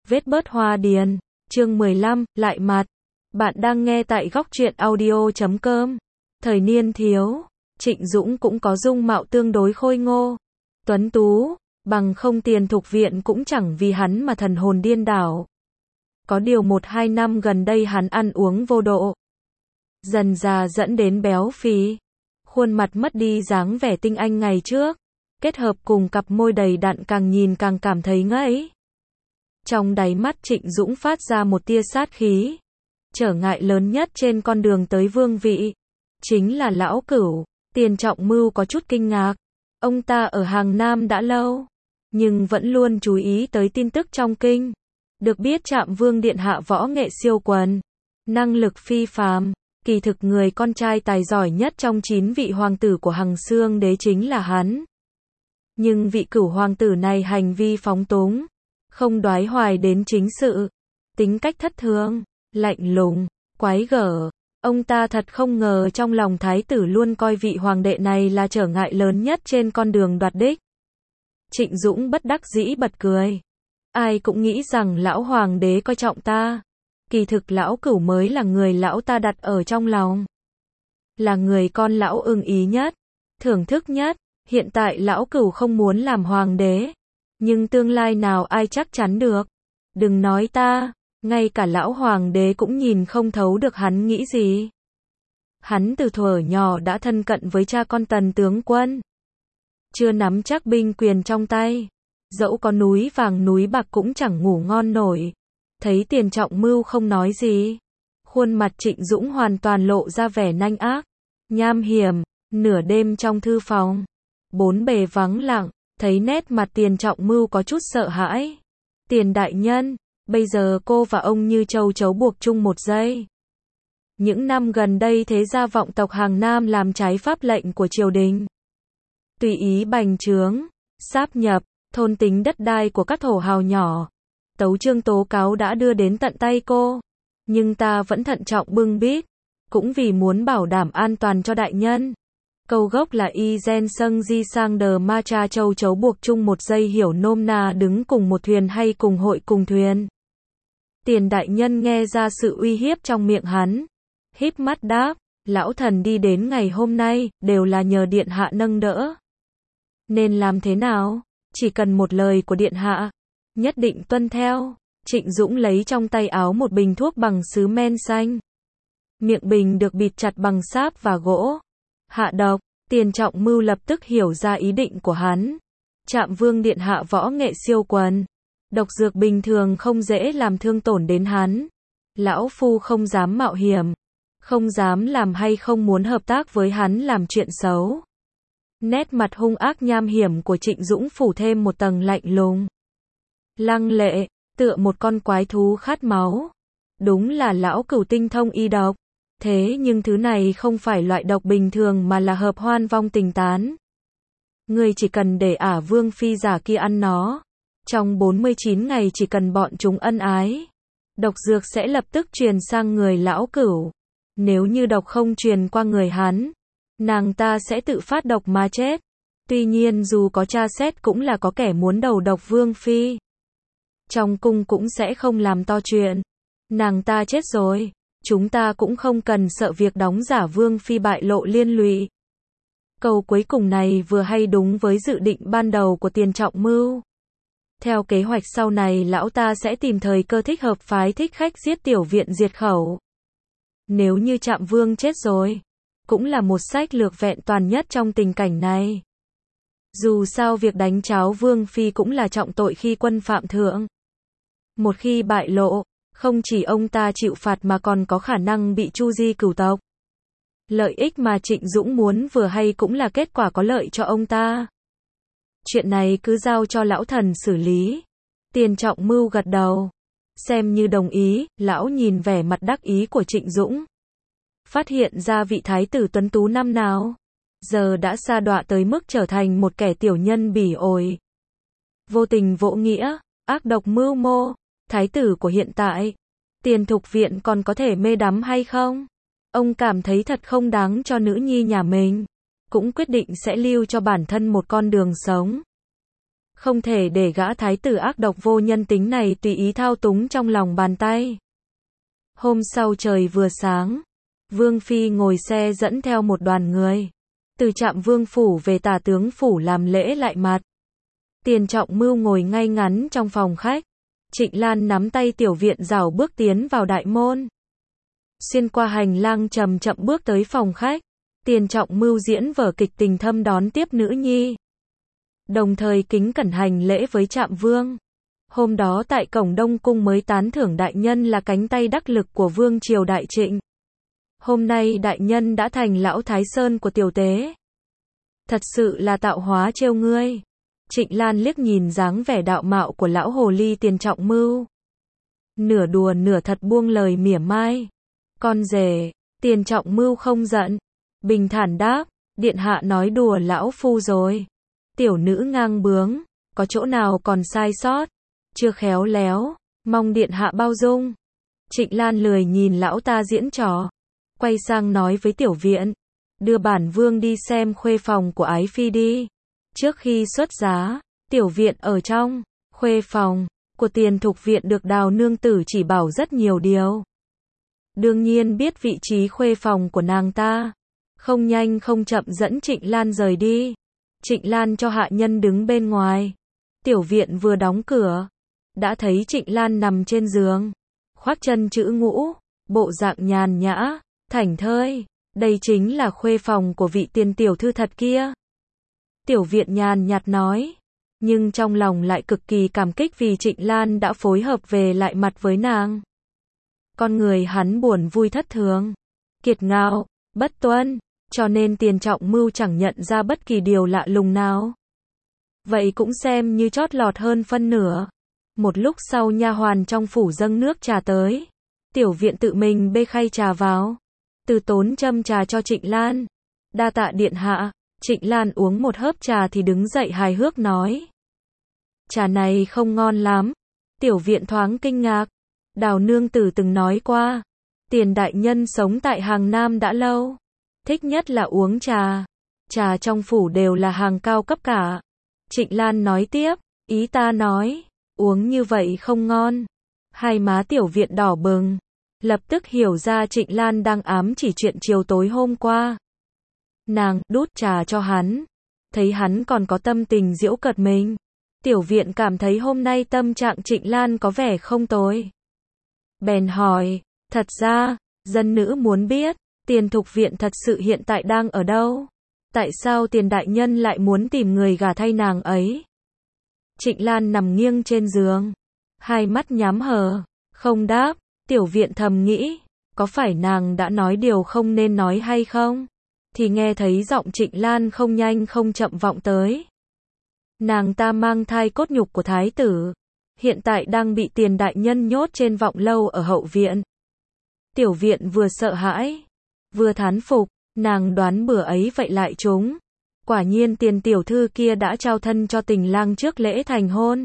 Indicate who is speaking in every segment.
Speaker 1: Vết bớt hoa điền, chương 15, lại mặt. Bạn đang nghe tại góc truyện audio.com. Thời niên thiếu, Trịnh Dũng cũng có dung mạo tương đối khôi ngô, tuấn tú, bằng không Tiền Thục Viện cũng chẳng vì hắn mà thần hồn điên đảo. Có điều 1-2 năm gần đây hắn ăn uống vô độ, dần dà dẫn đến béo phì, khuôn mặt mất đi dáng vẻ tinh anh ngày trước, kết hợp cùng cặp môi đầy đặn càng nhìn càng cảm thấy ngấy. Trong đáy mắt Trịnh Dũng phát ra một tia sát khí. Trở ngại lớn nhất trên con đường tới vương vị chính là lão cửu. Tiền Trọng Mưu có chút kinh ngạc. Ông ta ở Hàng Nam đã lâu, nhưng vẫn luôn chú ý tới tin tức trong kinh. Được biết Trạm Vương điện hạ võ nghệ siêu quần, năng lực phi phàm, kỳ thực người con trai tài giỏi nhất trong 9 vị hoàng tử của Hằng Xương đế chính là hắn. Nhưng vị cửu hoàng tử này hành vi phóng túng, không đoái hoài đến chính sự, tính cách thất thường, lạnh lùng, quái gở. Ông ta thật không ngờ trong lòng thái tử luôn coi vị hoàng đệ này là trở ngại lớn nhất trên con đường đoạt đích. Trịnh Dũng bất đắc dĩ bật cười. Ai cũng nghĩ rằng lão hoàng đế coi trọng ta. Kỳ thực lão cửu mới là người lão ta đặt ở trong lòng. Là người con lão ưng ý nhất, thưởng thức nhất. Hiện tại lão cửu không muốn làm hoàng đế, nhưng tương lai nào ai chắc chắn được. Đừng nói ta, ngay cả lão hoàng đế cũng nhìn không thấu được hắn nghĩ gì. Hắn từ thuở nhỏ đã thân cận với cha con Tần tướng quân, chưa nắm chắc binh quyền trong tay, dẫu có núi vàng núi bạc cũng chẳng ngủ ngon nổi. Thấy Tiền Trọng Mưu không nói gì, khuôn mặt Trịnh Dũng hoàn toàn lộ ra vẻ nanh ác, nham hiểm. Nửa đêm trong thư phòng, bốn bề vắng lặng, thấy nét mặt Tiền Trọng Mưu có chút sợ hãi. Tiền đại nhân, bây giờ cô và ông như châu chấu buộc chung một dây. Những năm gần đây thế gia vọng tộc Hàng Nam làm trái pháp lệnh của triều đình, tùy ý bành trướng, sáp nhập, thôn tính đất đai của các thổ hào nhỏ. Tấu chương tố cáo đã đưa đến tận tay cô, nhưng ta vẫn thận trọng bưng bít, cũng vì muốn bảo đảm an toàn cho đại nhân. Câu gốc là y gen sâng di sang đờ ma cha châu chấu buộc chung một dây, hiểu nôm na đứng cùng một thuyền hay cùng hội cùng thuyền. Tiền đại nhân nghe ra sự uy hiếp trong miệng hắn, híp mắt đáp, lão thần đi đến ngày hôm nay, đều là nhờ điện hạ nâng đỡ. Nên làm thế nào? Chỉ cần một lời của điện hạ, nhất định tuân theo. Trịnh Dũng lấy trong tay áo một bình thuốc bằng sứ men xanh. Miệng bình được bịt chặt bằng sáp và gỗ. Hạ độc. Tiền Trọng Mưu lập tức hiểu ra ý định của hắn. Trạm Vương điện hạ võ nghệ siêu quần, độc dược bình thường không dễ làm thương tổn đến hắn. Lão phu không dám mạo hiểm, không dám làm hay không muốn hợp tác với hắn làm chuyện xấu. Nét mặt hung ác nham hiểm của Trịnh Dũng phủ thêm một tầng lạnh lùng, lăng lệ, tựa một con quái thú khát máu. Đúng là lão cửu tinh thông y độc. Thế nhưng thứ này không phải loại độc bình thường mà là hợp hoan vong tình tán. Ngươi chỉ cần để ả vương phi giả kia ăn nó, trong 49 ngày chỉ cần bọn chúng ân ái, độc dược sẽ lập tức truyền sang người lão cửu. Nếu như độc không truyền qua người hắn, nàng ta sẽ tự phát độc mà chết. Tuy nhiên dù có tra xét cũng là có kẻ muốn đầu độc vương phi. Trong cung cũng sẽ không làm to chuyện. Nàng ta chết rồi, chúng ta cũng không cần sợ việc đóng giả vương phi bại lộ liên lụy. Câu cuối cùng này vừa hay đúng với dự định ban đầu của Tiền Trọng Mưu. Theo kế hoạch sau này lão ta sẽ tìm thời cơ thích hợp phái thích khách giết tiểu viện diệt khẩu. Nếu như Trạm Vương chết rồi, cũng là một sách lược vẹn toàn nhất trong tình cảnh này. Dù sao việc đánh cháo vương phi cũng là trọng tội khi quân phạm thượng. Một khi bại lộ, không chỉ ông ta chịu phạt mà còn có khả năng bị chu di cửu tộc. Lợi ích mà Trịnh Dũng muốn vừa hay cũng là kết quả có lợi cho ông ta. Chuyện này cứ giao cho lão thần xử lý. Tiền Trọng Mưu gật đầu, xem như đồng ý. Lão nhìn vẻ mặt đắc ý của Trịnh Dũng, phát hiện ra vị thái tử tuấn tú năm nào giờ đã sa đọa tới mức trở thành một kẻ tiểu nhân bỉ ổi, vô tình vỗ nghĩa, ác độc mưu mô. Thái tử của hiện tại, Tiền Thục Viện còn có thể mê đắm hay không? Ông cảm thấy thật không đáng cho nữ nhi nhà mình, cũng quyết định sẽ lưu cho bản thân một con đường sống. Không thể để gã thái tử ác độc vô nhân tính này tùy ý thao túng trong lòng bàn tay. Hôm sau trời vừa sáng, Vương Phi ngồi xe dẫn theo một đoàn người. Từ Trạm Vương Phủ về Tả Tướng Phủ làm lễ lại mặt. Tiền Trọng Mưu ngồi ngay ngắn trong phòng khách. Trịnh Lan nắm tay Tiểu Viện rảo bước tiến vào đại môn. Xuyên qua hành lang chậm chậm bước tới phòng khách. Tiền Trọng Mưu diễn vở kịch tình thâm đón tiếp nữ nhi. Đồng thời kính cẩn hành lễ với Trạm Vương. Hôm đó tại cổng Đông Cung mới tán thưởng đại nhân là cánh tay đắc lực của Vương triều Đại Trịnh. Hôm nay đại nhân đã thành lão Thái Sơn của tiểu tế. Thật sự là tạo hóa trêu ngươi. Trịnh Lan liếc nhìn dáng vẻ đạo mạo của lão hồ ly Tiền Trọng Mưu. Nửa đùa nửa thật buông lời mỉa mai. Con rể, Tiền Trọng Mưu không giận. Bình thản đáp, điện hạ nói đùa lão phu rồi. Tiểu nữ ngang bướng, có chỗ nào còn sai sót, chưa khéo léo, mong điện hạ bao dung. Trịnh Lan lười nhìn lão ta diễn trò. Quay sang nói với Tiểu Viện, đưa bản vương đi xem khuê phòng của ái phi đi. Trước khi xuất giá, Tiểu Viện ở trong khuê phòng của Tiền Thục Viện được Đào nương tử chỉ bảo rất nhiều điều. Đương nhiên biết vị trí khuê phòng của nàng ta. Không nhanh không chậm dẫn Trịnh Lan rời đi. Trịnh Lan cho hạ nhân đứng bên ngoài. Tiểu Viện vừa đóng cửa, đã thấy Trịnh Lan nằm trên giường, khoác chân chữ ngũ, bộ dạng nhàn nhã, thảnh thơi. Đây chính là khuê phòng của vị tiền tiểu thư thật kia. Tiểu Viện nhàn nhạt nói, nhưng trong lòng lại cực kỳ cảm kích vì Trịnh Lan đã phối hợp về lại mặt với nàng. Con người hắn buồn vui thất thường, kiệt ngạo, bất tuân, cho nên Tiền Trọng Mưu chẳng nhận ra bất kỳ điều lạ lùng nào. Vậy cũng xem như chót lọt hơn phân nửa. Một lúc sau nha hoàn trong phủ dâng nước trà tới. Tiểu Viện tự mình bê khay trà vào. Từ Tốn châm trà cho Trịnh Lan. Đa tạ điện hạ. Trịnh Lan uống một hớp trà thì đứng dậy hài hước nói. Trà này không ngon lắm. Tiểu Viện thoáng kinh ngạc. Đào nương tử từng nói qua. Tiền đại nhân sống tại Hàng Nam đã lâu. Thích nhất là uống trà. Trà trong phủ đều là hàng cao cấp cả. Trịnh Lan nói tiếp, ý ta nói, uống như vậy không ngon. Hai má Tiểu Viện đỏ bừng. Lập tức hiểu ra Trịnh Lan đang ám chỉ chuyện chiều tối hôm qua. Nàng đút trà cho hắn. Thấy hắn còn có tâm tình giễu cợt mình. Tiểu Viện cảm thấy hôm nay tâm trạng Trịnh Lan có vẻ không tồi. Bèn hỏi, thật ra, dân nữ muốn biết, Tiền Thục Viện thật sự hiện tại đang ở đâu? Tại sao Tiền đại nhân lại muốn tìm người gả thay nàng ấy? Trịnh Lan nằm nghiêng trên giường, hai mắt nhắm hờ, không đáp. Tiểu Viện thầm nghĩ, có phải nàng đã nói điều không nên nói hay không? Thì nghe thấy giọng Trịnh Lan không nhanh không chậm vọng tới. Nàng ta mang thai cốt nhục của thái tử, hiện tại đang bị Tiền đại nhân nhốt trên vọng lâu ở hậu viện. Tiểu Viện vừa sợ hãi, vừa thán phục, nàng đoán bữa ấy vậy lại trúng. Quả nhiên Tiền tiểu thư kia đã trao thân cho tình lang trước lễ thành hôn.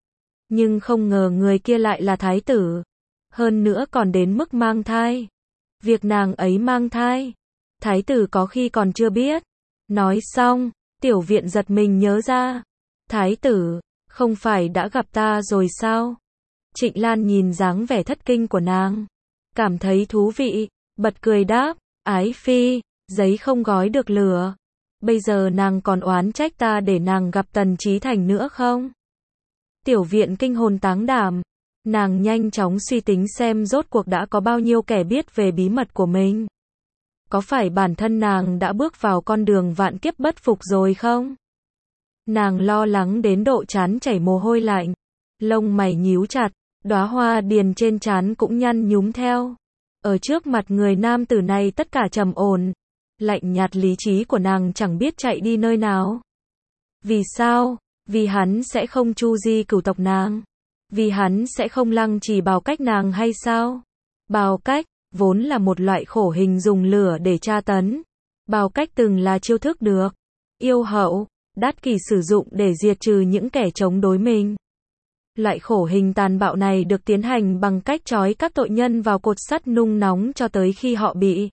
Speaker 1: Nhưng không ngờ người kia lại là thái tử. Hơn nữa còn đến mức mang thai. Việc nàng ấy mang thai, thái tử có khi còn chưa biết. Nói xong, Tiểu Viện giật mình nhớ ra. Thái tử, không phải đã gặp ta rồi sao? Trịnh Lan nhìn dáng vẻ thất kinh của nàng, cảm thấy thú vị, bật cười đáp, ái phi, giấy không gói được lửa. Bây giờ nàng còn oán trách ta để nàng gặp Tần Chí Thành nữa không? Tiểu Viện kinh hồn táng đảm. Nàng nhanh chóng suy tính xem rốt cuộc đã có bao nhiêu kẻ biết về bí mật của mình. Có phải bản thân nàng đã bước vào con đường vạn kiếp bất phục rồi không? Nàng lo lắng đến độ trán chảy mồ hôi lạnh, lông mày nhíu chặt, đóa hoa điền trên trán cũng nhăn nhúm theo. Ở trước mặt người nam tử này tất cả trầm ổn, lạnh nhạt, lý trí của nàng chẳng biết chạy đi nơi nào. Vì sao? Vì hắn sẽ không chu di cửu tộc nàng. Vì hắn sẽ không lăng trì bào cách nàng hay sao? Bào cách, vốn là một loại khổ hình dùng lửa để tra tấn. Bào cách từng là chiêu thức được yêu hậu, đắt kỳ sử dụng để diệt trừ những kẻ chống đối mình. Loại khổ hình tàn bạo này được tiến hành bằng cách trói các tội nhân vào cột sắt nung nóng cho tới khi họ bị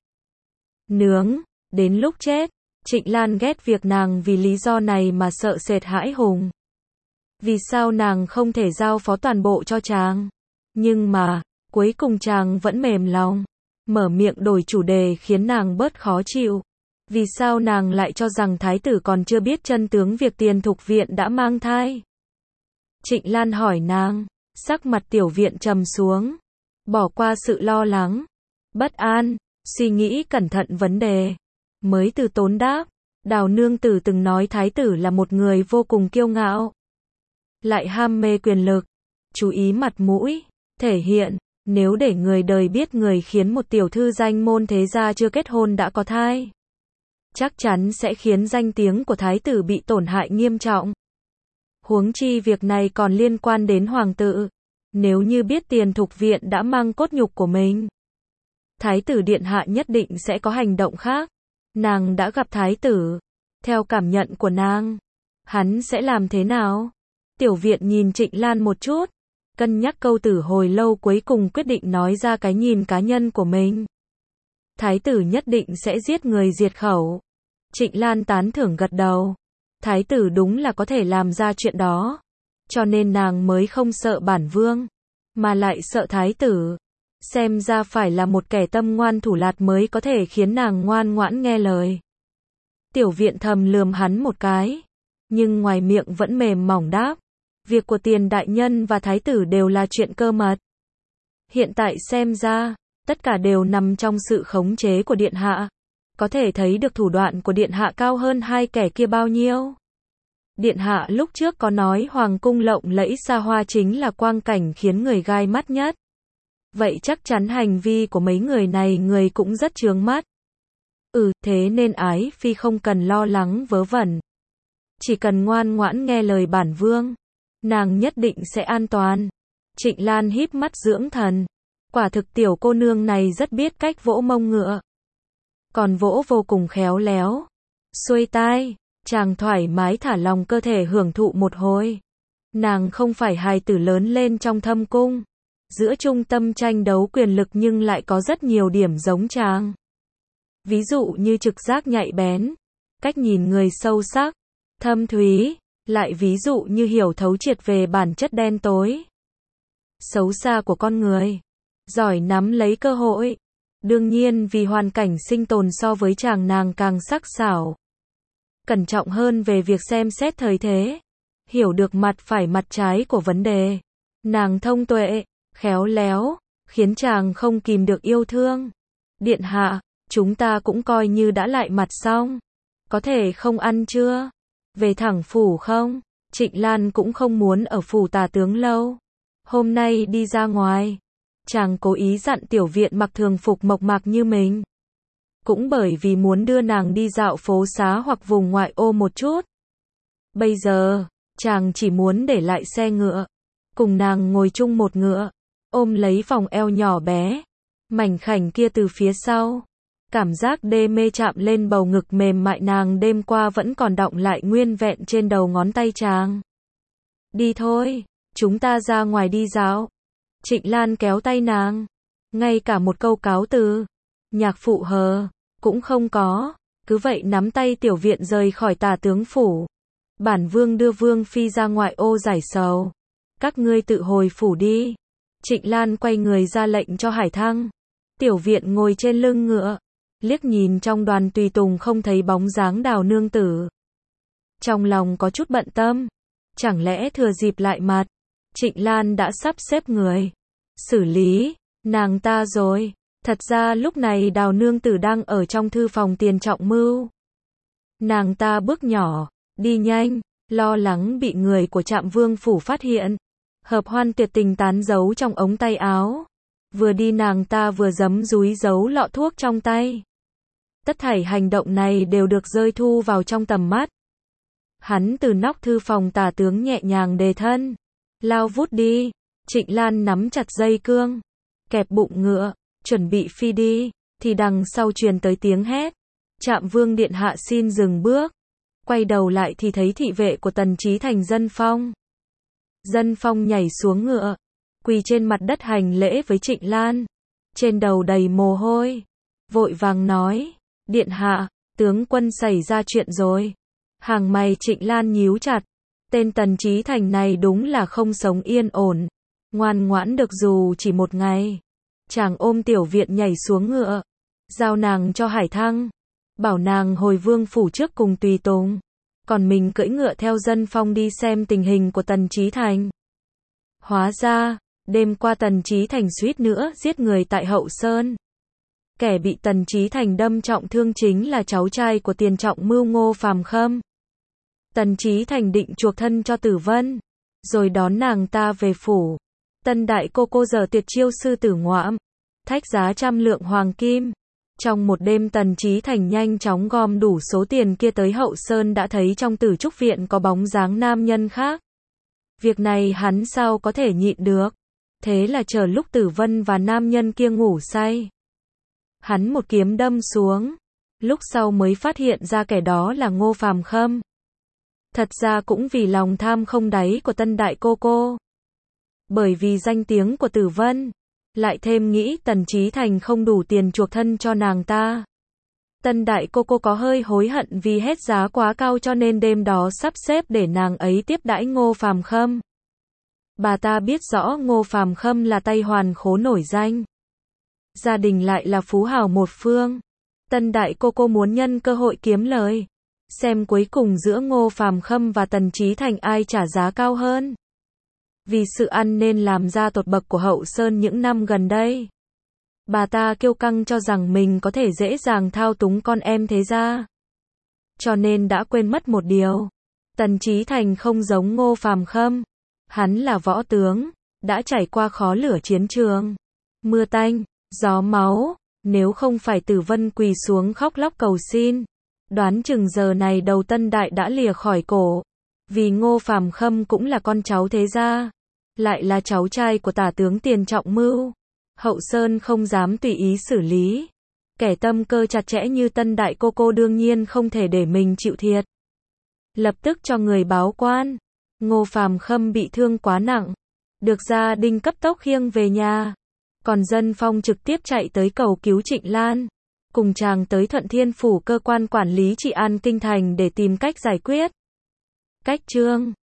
Speaker 1: nướng, đến lúc chết. Trịnh Lan ghét việc nàng vì lý do này mà sợ sệt hãi hùng. Vì sao nàng không thể giao phó toàn bộ cho chàng? Nhưng mà, cuối cùng chàng vẫn mềm lòng, mở miệng đổi chủ đề khiến nàng bớt khó chịu. Vì sao nàng lại cho rằng thái tử còn chưa biết chân tướng việc Tiền Thục Viện đã mang thai? Trịnh Lan hỏi nàng, sắc mặt Tiểu Viện trầm xuống, bỏ qua sự lo lắng, bất an, suy nghĩ cẩn thận vấn đề, mới từ tốn đáp, Đào nương tử từng nói thái tử là một người vô cùng kiêu ngạo, lại ham mê quyền lực, chú ý mặt mũi, thể hiện, nếu để người đời biết người khiến một tiểu thư danh môn thế gia chưa kết hôn đã có thai, chắc chắn sẽ khiến danh tiếng của thái tử bị tổn hại nghiêm trọng. Huống chi việc này còn liên quan đến hoàng tử, nếu như biết Tiền Thục Viện đã mang cốt nhục của mình, thái tử điện hạ nhất định sẽ có hành động khác. Nàng đã gặp thái tử, theo cảm nhận của nàng, hắn sẽ làm thế nào? Tiểu Viện nhìn Trịnh Lan một chút, cân nhắc câu tử hồi lâu cuối cùng quyết định nói ra cái nhìn cá nhân của mình. Thái tử nhất định sẽ giết người diệt khẩu. Trịnh Lan tán thưởng gật đầu. Thái tử đúng là có thể làm ra chuyện đó. Cho nên nàng mới không sợ bản vương, mà lại sợ thái tử. Xem ra phải là một kẻ tâm ngoan thủ lạt mới có thể khiến nàng ngoan ngoãn nghe lời. Tiểu Viện thầm lườm hắn một cái, nhưng ngoài miệng vẫn mềm mỏng đáp. Việc của Tiền đại nhân và thái tử đều là chuyện cơ mật. Hiện tại xem ra, tất cả đều nằm trong sự khống chế của điện hạ. Có thể thấy được thủ đoạn của điện hạ cao hơn hai kẻ kia bao nhiêu. Điện hạ lúc trước có nói hoàng cung lộng lẫy xa hoa chính là quang cảnh khiến người gai mắt nhất. Vậy chắc chắn hành vi của mấy người này người cũng rất chướng mắt. Thế nên Ái Phi không cần lo lắng vớ vẩn. Chỉ cần ngoan ngoãn nghe lời bản vương, nàng nhất định sẽ an toàn. Trịnh Lan híp mắt dưỡng thần. Quả thực tiểu cô nương này rất biết cách vỗ mông ngựa. Còn vỗ vô cùng khéo léo. Xuôi tai, chàng thoải mái thả lòng cơ thể hưởng thụ một hồi. Nàng không phải hài tử lớn lên trong thâm cung, giữa trung tâm tranh đấu quyền lực nhưng lại có rất nhiều điểm giống chàng. Ví dụ như trực giác nhạy bén, cách nhìn người sâu sắc, thâm thúy, lại ví dụ như hiểu thấu triệt về bản chất đen tối, xấu xa của con người, giỏi nắm lấy cơ hội. Đương nhiên vì hoàn cảnh sinh tồn so với chàng nàng càng sắc sảo, cẩn trọng hơn về việc xem xét thời thế, hiểu được mặt phải mặt trái của vấn đề. Nàng thông tuệ, khéo léo, khiến chàng không kìm được yêu thương. Điện hạ, chúng ta cũng coi như đã lại mặt xong. Có thể không ăn chưa? Về thẳng phủ không? Trịnh Lan cũng không muốn ở phủ tả tướng lâu. Hôm nay đi ra ngoài, chàng cố ý dặn Tiểu Viện mặc thường phục mộc mạc như mình. Cũng bởi vì muốn đưa nàng đi dạo phố xá hoặc vùng ngoại ô một chút. Bây giờ, chàng chỉ muốn để lại xe ngựa, cùng nàng ngồi chung một ngựa, ôm lấy vòng eo nhỏ bé, mảnh khảnh kia từ phía sau. Cảm giác đê mê chạm lên bầu ngực mềm mại nàng đêm qua vẫn còn đọng lại nguyên vẹn trên đầu ngón tay chàng. Đi thôi, chúng ta ra ngoài đi dạo. Trịnh Lan kéo tay nàng, ngay cả một câu cáo từ, nhạc phụ hờ, cũng không có, cứ vậy nắm tay Tiểu Viện rời khỏi tả tướng phủ. Bản vương đưa vương phi ra ngoại ô giải sầu. Các ngươi tự hồi phủ đi. Trịnh Lan quay người ra lệnh cho Hải Thăng. Tiểu Viện ngồi trên lưng ngựa, liếc nhìn trong đoàn tùy tùng không thấy bóng dáng Đào nương tử. Trong lòng có chút bận tâm, chẳng lẽ thừa dịp lại mặt, Trịnh Lan đã sắp xếp người xử lý nàng ta rồi. Thật ra lúc này Đào nương tử đang ở trong thư phòng Tiền Trọng Mưu. Nàng ta bước nhỏ, đi nhanh, lo lắng bị người của Trạm Vương phủ phát hiện. Hợp Hoan tuyệt tình tán giấu trong ống tay áo. Vừa đi nàng ta vừa giấm dúi giấu lọ thuốc trong tay. Tất thảy hành động này đều được rơi thu vào trong tầm mắt. Hắn từ nóc thư phòng tả tướng nhẹ nhàng đề thân. Lao vút đi. Trịnh Lan nắm chặt dây cương, kẹp bụng ngựa, chuẩn bị phi đi, thì đằng sau truyền tới tiếng hét. Trạm Vương điện hạ xin dừng bước. Quay đầu lại thì thấy thị vệ của Tần Chí Thành Dân Phong. Dân Phong nhảy xuống ngựa, quỳ trên mặt đất hành lễ với Trịnh Lan. Trên đầu đầy mồ hôi, vội vàng nói, điện hạ, tướng quân xảy ra chuyện rồi. Hàng mày Trịnh Lan nhíu chặt, Tên Tần Chí Thành này đúng là không sống yên ổn, ngoan ngoãn được dù chỉ một ngày. Chàng ôm Tiểu Viện nhảy xuống ngựa, giao nàng cho Hải Thăng, bảo nàng hồi vương phủ trước cùng tùy tùng, còn mình cưỡi ngựa theo Dân Phong đi xem tình hình của Tần Chí Thành. Hóa ra, đêm qua Tần Chí Thành suýt nữa giết người tại Hậu Sơn. Kẻ bị Tần Chí Thành đâm trọng thương chính là cháu trai của Tiền Trọng Mưu Ngô Phàm Khâm. Tần Chí Thành định chuộc thân cho Tử Vân, rồi đón nàng ta về phủ. Tân đại cô giờ tuyệt chiêu sư tử ngoạm, thách giá 100 lượng hoàng kim. Trong một đêm Tần Chí Thành nhanh chóng gom đủ số tiền kia tới Hậu Sơn đã thấy trong Tử Trúc Viện có bóng dáng nam nhân khác. Việc này hắn sao có thể nhịn được. Thế là chờ lúc Tử Vân và nam nhân kia ngủ say, hắn một kiếm đâm xuống. Lúc sau mới phát hiện ra kẻ đó là Ngô Phàm Khâm. Thật ra cũng vì lòng tham không đáy của tân đại cô. Bởi vì danh tiếng của Tử Vân, lại thêm nghĩ Tần Chí Thành không đủ tiền chuộc thân cho nàng ta. Tân đại cô có hơi hối hận vì hết giá quá cao cho nên đêm đó sắp xếp để nàng ấy tiếp đãi Ngô Phàm Khâm. Bà ta biết rõ Ngô Phàm Khâm là tay hoàn khố nổi danh, gia đình lại là phú hào một phương. Tân đại cô muốn nhân cơ hội kiếm lời, xem cuối cùng giữa Ngô Phàm Khâm và Tần Chí Thành ai trả giá cao hơn. Vì sự ăn nên làm ra tột bậc của Hậu Sơn những năm gần đây, bà ta kiêu căng cho rằng mình có thể dễ dàng thao túng con em thế gia. Cho nên đã quên mất một điều. Tần Chí Thành không giống Ngô Phàm Khâm. Hắn là võ tướng, đã trải qua khó lửa chiến trường, mưa tanh, gió máu. Nếu không phải Tử Vân quỳ xuống khóc lóc cầu xin, đoán chừng giờ này đầu Tân Đại đã lìa khỏi cổ. Vì Ngô Phàm Khâm cũng là con cháu thế gia, lại là cháu trai của tả tướng Tiền Trọng Mưu. Hậu Sơn không dám tùy ý xử lý. Kẻ tâm cơ chặt chẽ như Tân Đại cô đương nhiên không thể để mình chịu thiệt. Lập tức cho người báo quan. Ngô Phàm Khâm bị thương quá nặng, được gia đình cấp tốc khiêng về nhà. Còn Dân Phong trực tiếp chạy tới cầu cứu Trịnh Lan, cùng chàng tới Thuận Thiên Phủ cơ quan quản lý trị an kinh thành để tìm cách giải quyết. Cách chương